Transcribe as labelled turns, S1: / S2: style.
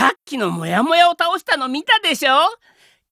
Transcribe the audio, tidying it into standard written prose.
S1: さっきのモヤモヤを倒したの見たでしょ？